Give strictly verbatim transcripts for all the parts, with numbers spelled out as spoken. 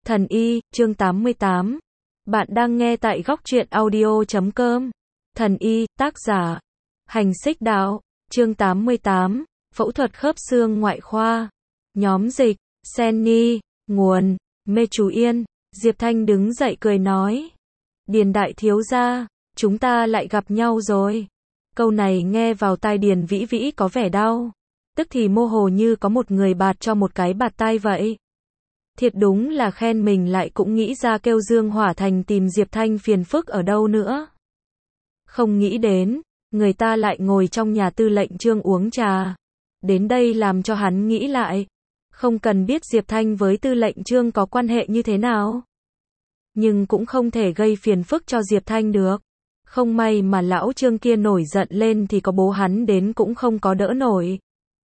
Thần y, chương tám mươi tám. Bạn đang nghe tại góc truyện audio chấm com. Thần y, tác giả Hành Xích Đạo, chương tám mươi tám. Phẫu thuật khớp xương ngoại khoa. Nhóm dịch, Senny, nguồn, Mê Chú Yên. Diệp Thanh đứng dậy cười nói. Điền đại thiếu gia, chúng ta lại gặp nhau rồi. Câu này nghe vào tai Điền Vĩ Vĩ có vẻ đau. Tức thì mơ hồ như có một người bạt cho một cái bạt tai vậy. Thiệt đúng là khen mình lại cũng nghĩ ra kêu Dương Hỏa Thành tìm Diệp Thanh phiền phức ở đâu nữa. Không nghĩ đến, người ta lại ngồi trong nhà tư lệnh Trương uống trà. Đến đây làm cho hắn nghĩ lại. Không cần biết Diệp Thanh với tư lệnh Trương có quan hệ như thế nào. Nhưng cũng không thể gây phiền phức cho Diệp Thanh được. Không may mà lão Trương kia nổi giận lên thì có bố hắn đến cũng không có đỡ nổi.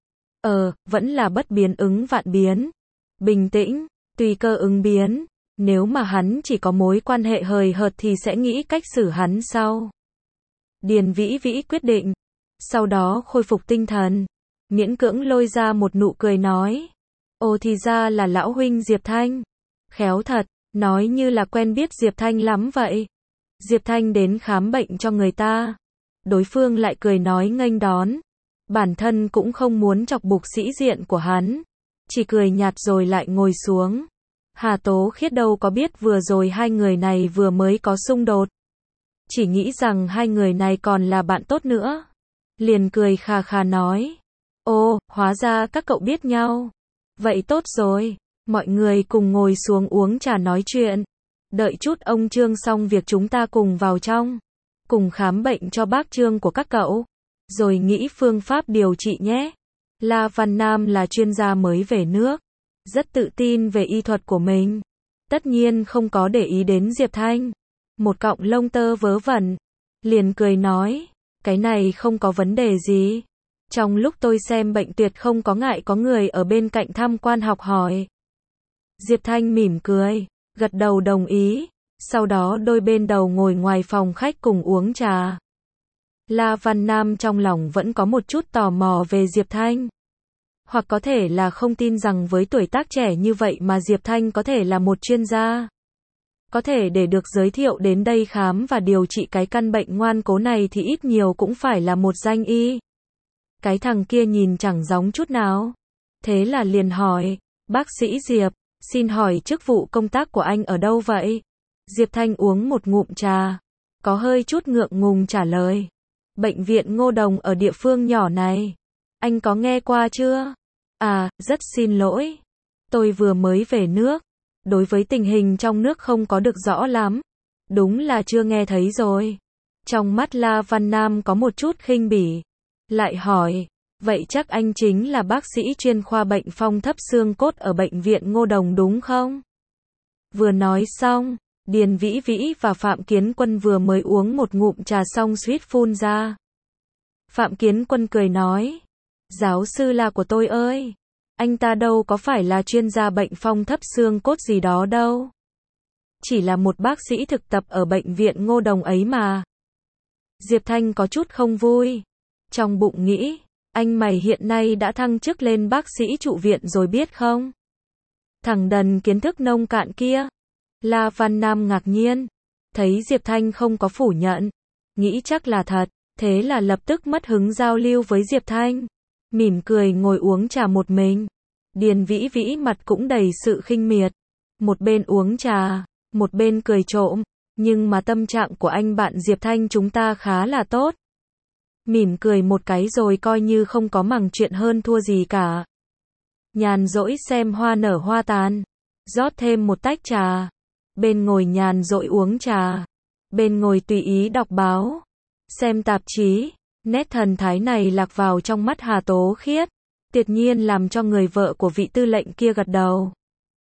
Ờ, vẫn là bất biến ứng vạn biến. Bình tĩnh, tùy cơ ứng biến. Nếu mà hắn chỉ có mối quan hệ hời hợt thì sẽ nghĩ cách xử hắn sau. Điền Vĩ Vĩ quyết định. Sau đó khôi phục tinh thần. Miễn cưỡng lôi ra một nụ cười nói. Ồ thì ra là lão huynh Diệp Thanh. Khéo thật, nói như là quen biết Diệp Thanh lắm vậy. Diệp Thanh đến khám bệnh cho người ta. Đối phương lại cười nói nghênh đón. Bản thân cũng không muốn chọc bục sĩ diện của hắn. Chỉ cười nhạt rồi lại ngồi xuống. Hà Tố Khiết đâu có biết vừa rồi hai người này vừa mới có xung đột. Chỉ nghĩ rằng hai người này còn là bạn tốt nữa. Liền cười khà khà nói. Ô, hóa ra các cậu biết nhau. Vậy tốt rồi. Mọi người cùng ngồi xuống uống trà nói chuyện. Đợi chút ông Trương xong việc chúng ta cùng vào trong. Cùng khám bệnh cho bác Trương của các cậu. Rồi nghĩ phương pháp điều trị nhé. La Văn Nam là chuyên gia mới về nước. Rất tự tin về y thuật của mình. Tất nhiên không có để ý đến Diệp Thanh. Một cọng lông tơ vớ vẩn. Liền cười nói. Cái này không có vấn đề gì. Trong lúc tôi xem bệnh tuyệt không có ngại có người ở bên cạnh tham quan học hỏi. Diệp Thanh mỉm cười. Gật đầu đồng ý. Sau đó đôi bên đầu ngồi ngoài phòng khách cùng uống trà. La Văn Nam trong lòng vẫn có một chút tò mò về Diệp Thanh. Hoặc có thể là không tin rằng với tuổi tác trẻ như vậy mà Diệp Thanh có thể là một chuyên gia. Có thể để được giới thiệu đến đây khám và điều trị cái căn bệnh ngoan cố này thì ít nhiều cũng phải là một danh y. Cái thằng kia nhìn chẳng giống chút nào. Thế là liền hỏi, bác sĩ Diệp, xin hỏi chức vụ công tác của anh ở đâu vậy? Diệp Thanh uống một ngụm trà. Có hơi chút ngượng ngùng trả lời. Bệnh viện Ngô Đồng ở địa phương nhỏ này. Anh có nghe qua chưa? À, rất xin lỗi. Tôi vừa mới về nước. Đối với tình hình trong nước không có được rõ lắm. Đúng là chưa nghe thấy rồi. Trong mắt La Văn Nam có một chút khinh bỉ. Lại hỏi, vậy chắc anh chính là bác sĩ chuyên khoa bệnh phong thấp xương cốt ở bệnh viện Ngô Đồng đúng không? Vừa nói xong, Điền Vĩ Vĩ và Phạm Kiến Quân vừa mới uống một ngụm trà xong suýt phun ra. Phạm Kiến Quân cười nói, giáo sư là của tôi ơi, anh ta đâu có phải là chuyên gia bệnh phong thấp xương cốt gì đó đâu. Chỉ là một bác sĩ thực tập ở bệnh viện Ngô Đồng ấy mà. Diệp Thanh có chút không vui. Trong bụng nghĩ, anh mày hiện nay đã thăng chức lên bác sĩ trụ viện rồi biết không? Thằng đần kiến thức nông cạn kia. La Văn Nam ngạc nhiên. Thấy Diệp Thanh không có phủ nhận. Nghĩ chắc là thật. Thế là lập tức mất hứng giao lưu với Diệp Thanh. Mỉm cười ngồi uống trà một mình. Điền Vĩ Vĩ mặt cũng đầy sự khinh miệt. Một bên uống trà, một bên cười trộm. Nhưng mà tâm trạng của anh bạn Diệp Thanh chúng ta khá là tốt. Mỉm cười một cái rồi coi như không có mằng chuyện hơn thua gì cả. Nhàn rỗi xem hoa nở hoa tàn. Rót thêm một tách trà. Bên ngồi nhàn rỗi uống trà. Bên ngồi tùy ý đọc báo. Xem tạp chí. Nét thần thái này lạc vào trong mắt Hà Tố Khiết. Tuyệt nhiên làm cho người vợ của vị tư lệnh kia gật đầu.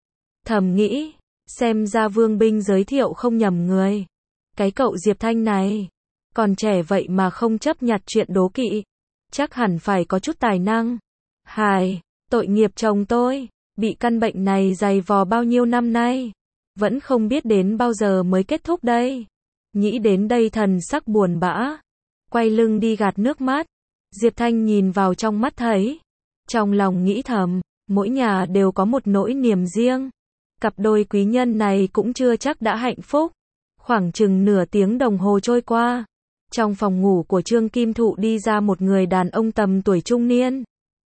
Thầm nghĩ. Xem ra Vương Binh giới thiệu không nhầm người. Cái cậu Diệp Thanh này. Còn trẻ vậy mà không chấp nhặt chuyện đố kỵ. Chắc hẳn phải có chút tài năng. Hài, tội nghiệp chồng tôi. Bị căn bệnh này dày vò bao nhiêu năm nay. Vẫn không biết đến bao giờ mới kết thúc đây. Nghĩ đến đây thần sắc buồn bã. Quay lưng đi gạt nước mắt. Diệp Thanh nhìn vào trong mắt thấy. Trong lòng nghĩ thầm, mỗi nhà đều có một nỗi niềm riêng. Cặp đôi quý nhân này cũng chưa chắc đã hạnh phúc. Khoảng chừng nửa tiếng đồng hồ trôi qua. Trong phòng ngủ của Trương Kim Thụ đi ra một người đàn ông tầm tuổi trung niên.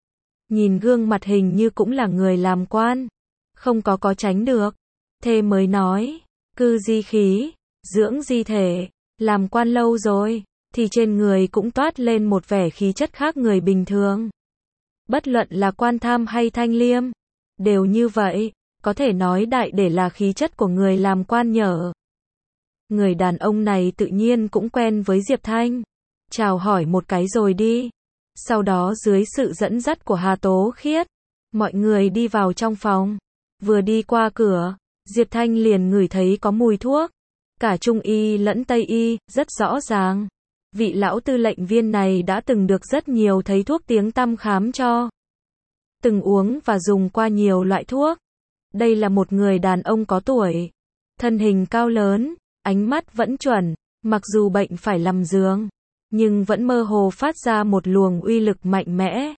Nhìn gương mặt hình như cũng là người làm quan. Không có có tránh được. Thê mới nói, cư di khí, dưỡng di thể, làm quan lâu rồi, thì trên người cũng toát lên một vẻ khí chất khác người bình thường. Bất luận là quan tham hay thanh liêm, đều như vậy, có thể nói đại để là khí chất của người làm quan nhở. Người đàn ông này tự nhiên cũng quen với Diệp Thanh. Chào hỏi một cái rồi đi. Sau đó dưới sự dẫn dắt của Hà Tố Khiết, mọi người đi vào trong phòng. Vừa đi qua cửa, Diệp Thanh liền ngửi thấy có mùi thuốc. Cả Trung y lẫn Tây y, rất rõ ràng. Vị lão tư lệnh viên này đã từng được rất nhiều thấy thuốc tiếng tăm khám cho. Từng uống và dùng qua nhiều loại thuốc. Đây là một người đàn ông có tuổi. Thân hình cao lớn, ánh mắt vẫn chuẩn, mặc dù bệnh phải nằm giường, nhưng vẫn mơ hồ phát ra một luồng uy lực mạnh mẽ.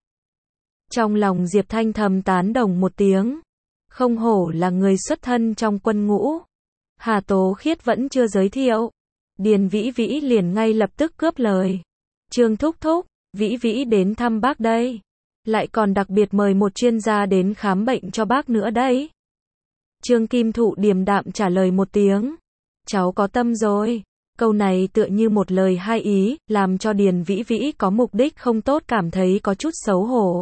Trong lòng Diệp Thanh thầm tán đồng một tiếng. Không hổ là người xuất thân trong quân ngũ. Hà Tố Khiết vẫn chưa giới thiệu. Điền Vĩ Vĩ liền ngay lập tức cướp lời. Trương thúc thúc, Vĩ Vĩ đến thăm bác đây. Lại còn đặc biệt mời một chuyên gia đến khám bệnh cho bác nữa đấy. Trương Kim Thụ điềm đạm trả lời một tiếng. Cháu có tâm rồi. Câu này tựa như một lời hai ý, làm cho Điền Vĩ Vĩ có mục đích không tốt cảm thấy có chút xấu hổ.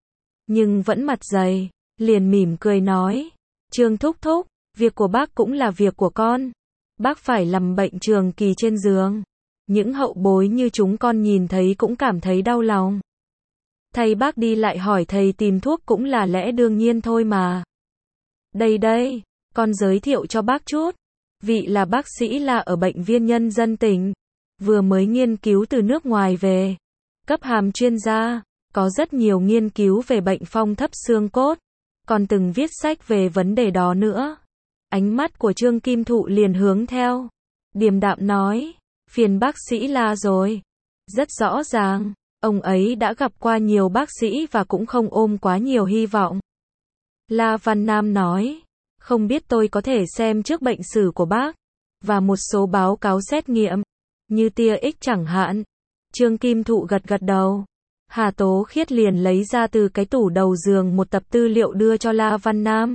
Nhưng vẫn mặt dày, liền mỉm cười nói. Trương thúc thúc, việc của bác cũng là việc của con. Bác phải nằm bệnh trường kỳ trên giường. Những hậu bối như chúng con nhìn thấy cũng cảm thấy đau lòng. Thầy bác đi lại hỏi thầy tìm thuốc cũng là lẽ đương nhiên thôi mà. Đây đây, con giới thiệu cho bác chút. Vị là bác sĩ là ở Bệnh viện Nhân dân tỉnh. Vừa mới nghiên cứu từ nước ngoài về. Cấp hàm chuyên gia. Có rất nhiều nghiên cứu về bệnh phong thấp xương cốt. Còn từng viết sách về vấn đề đó nữa. Ánh mắt của Trương Kim Thụ liền hướng theo. Điềm đạm nói. Phiền bác sĩ là rồi. Rất rõ ràng. Ông ấy đã gặp qua nhiều bác sĩ và cũng không ôm quá nhiều hy vọng. La Văn Nam nói. Không biết tôi có thể xem trước bệnh sử của bác. Và một số báo cáo xét nghiệm. Như tia X chẳng hạn. Trương Kim Thụ gật gật đầu. Hà Tố Khiết liền lấy ra từ cái tủ đầu giường một tập tư liệu đưa cho La Văn Nam.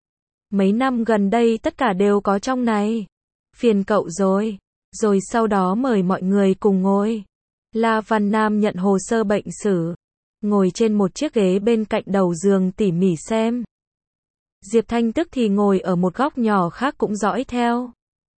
Mấy năm gần đây tất cả đều có trong này. Phiền cậu rồi. Rồi sau đó mời mọi người cùng ngồi. La Văn Nam nhận hồ sơ bệnh sử. Ngồi trên một chiếc ghế bên cạnh đầu giường tỉ mỉ xem. Diệp Thanh tức thì ngồi ở một góc nhỏ khác cũng dõi theo.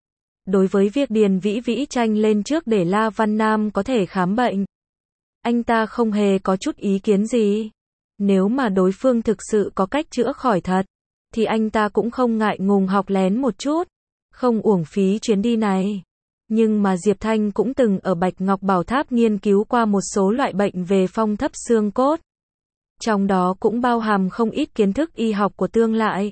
Đối với việc Điền Vĩ Vĩ tranh lên trước để La Văn Nam có thể khám bệnh, anh ta không hề có chút ý kiến gì. Nếu mà đối phương thực sự có cách chữa khỏi thật, thì anh ta cũng không ngại ngùng học lén một chút, không uổng phí chuyến đi này. Nhưng mà Diệp Thanh cũng từng ở Bạch Ngọc Bảo Tháp nghiên cứu qua một số loại bệnh về phong thấp xương cốt. Trong đó cũng bao hàm không ít kiến thức y học của tương lai.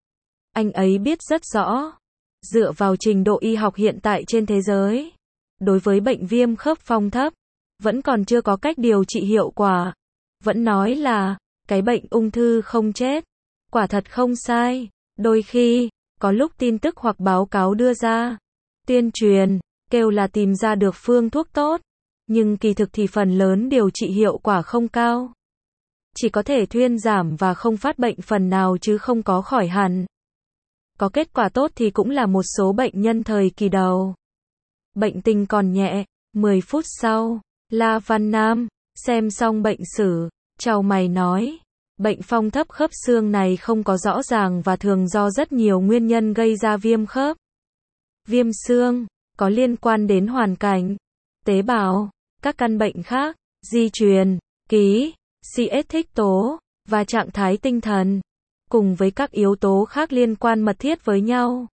Anh ấy biết rất rõ, dựa vào trình độ y học hiện tại trên thế giới, đối với bệnh viêm khớp phong thấp, vẫn còn chưa có cách điều trị hiệu quả. Vẫn nói là, cái bệnh ung thư không chết. Quả thật không sai. Đôi khi, có lúc tin tức hoặc báo cáo đưa ra, tuyên truyền, kêu là tìm ra được phương thuốc tốt. Nhưng kỳ thực thì phần lớn điều trị hiệu quả không cao. Chỉ có thể thuyên giảm và không phát bệnh phần nào chứ không có khỏi hẳn. Có kết quả tốt thì cũng là một số bệnh nhân thời kỳ đầu. Bệnh tình còn nhẹ. mười phút sau, La Văn Nam xem xong bệnh sử, chau mày nói, bệnh phong thấp khớp xương này không có rõ ràng và thường do rất nhiều nguyên nhân gây ra viêm khớp. Viêm xương có liên quan đến hoàn cảnh, tế bào, các căn bệnh khác, di truyền, ký, xê ét thích tố và trạng thái tinh thần, cùng với các yếu tố khác liên quan mật thiết với nhau.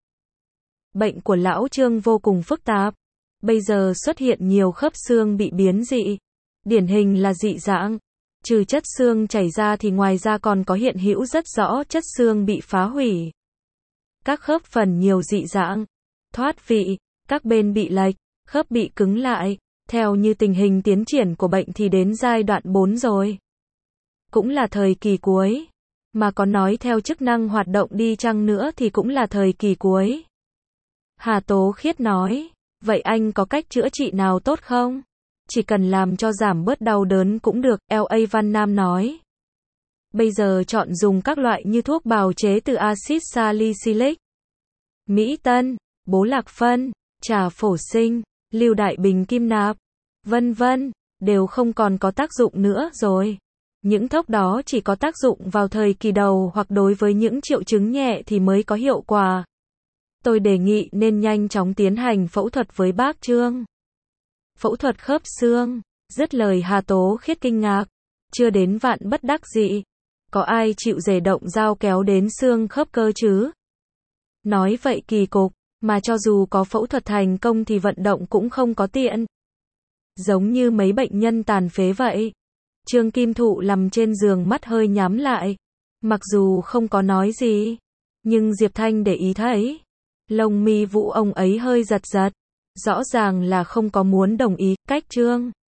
Bệnh của lão Trương vô cùng phức tạp. Bây giờ xuất hiện nhiều khớp xương bị biến dị. Điển hình là dị dạng. Trừ chất xương chảy ra thì ngoài ra còn có hiện hữu rất rõ chất xương bị phá hủy. Các khớp phần nhiều dị dạng, thoát vị, các bên bị lệch, khớp bị cứng lại. Theo như tình hình tiến triển của bệnh thì đến giai đoạn bốn rồi. Cũng là thời kỳ cuối. Mà có nói theo chức năng hoạt động đi chăng nữa thì cũng là thời kỳ cuối. Hà Tố Khiết nói, vậy anh có cách chữa trị nào tốt không? Chỉ cần làm cho giảm bớt đau đớn cũng được, lờ a Văn Nam nói. Bây giờ chọn dùng các loại như thuốc bào chế từ axit salicylic, Mỹ Tân, bố lạc phân, trà phổ sinh, lưu đại bình kim nạp, vân vân, đều không còn có tác dụng nữa rồi. Những thuốc đó chỉ có tác dụng vào thời kỳ đầu hoặc đối với những triệu chứng nhẹ thì mới có hiệu quả. Tôi đề nghị nên nhanh chóng tiến hành phẫu thuật với bác Trương. Phẫu thuật khớp xương, dứt lời Hà Tố Khiết kinh ngạc, chưa đến vạn bất đắc dĩ. Có ai chịu dè động dao kéo đến xương khớp cơ chứ? Nói vậy kỳ cục, mà cho dù có phẫu thuật thành công thì vận động cũng không có tiện. Giống như mấy bệnh nhân tàn phế vậy. Trương Kim Thụ nằm trên giường mắt hơi nhắm lại. Mặc dù không có nói gì, nhưng Diệp Thanh để ý thấy. Lông mi vũ ông ấy hơi giật giật. Rõ ràng là không có muốn đồng ý, cách Trương